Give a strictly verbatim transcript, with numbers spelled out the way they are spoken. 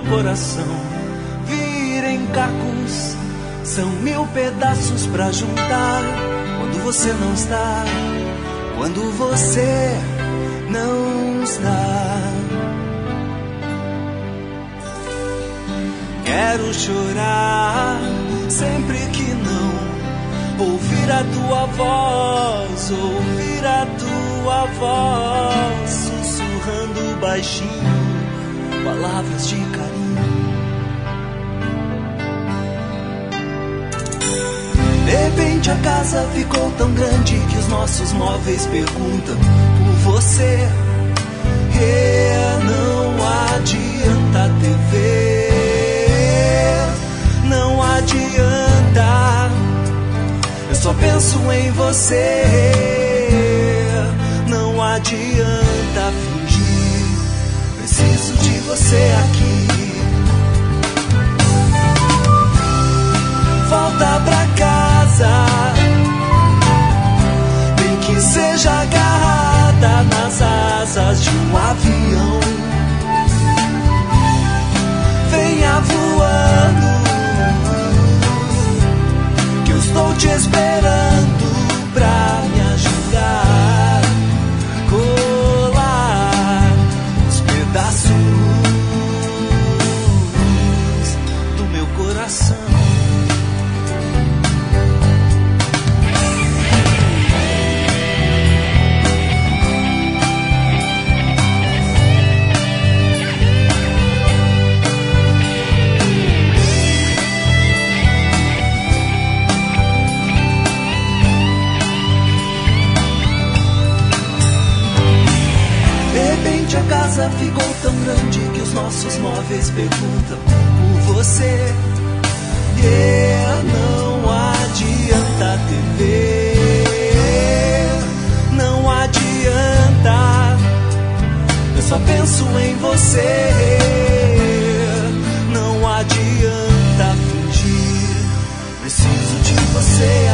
coração vira em cacos. São mil pedaços pra juntar. Quando você não está, quando você não está. Quero chorar sempre que não ouvir a tua voz, ouvir a tua voz, sussurrando baixinho palavras de carinho. De repente a casa ficou tão grande que os nossos móveis perguntam por você. E não adianta T V, não adianta, eu só penso em você. Não adianta fingir, preciso de você aqui. Volta pra casa, nem que seja agarrada nas asas de um avião. Venha voando, que eu estou te esperando pra me ajudar. Colar os pedaços do meu coração. A casa ficou tão grande que os nossos móveis perguntam por você. Yeah, não adianta T V, não adianta, eu só penso em você. Não adianta fingir, preciso de você.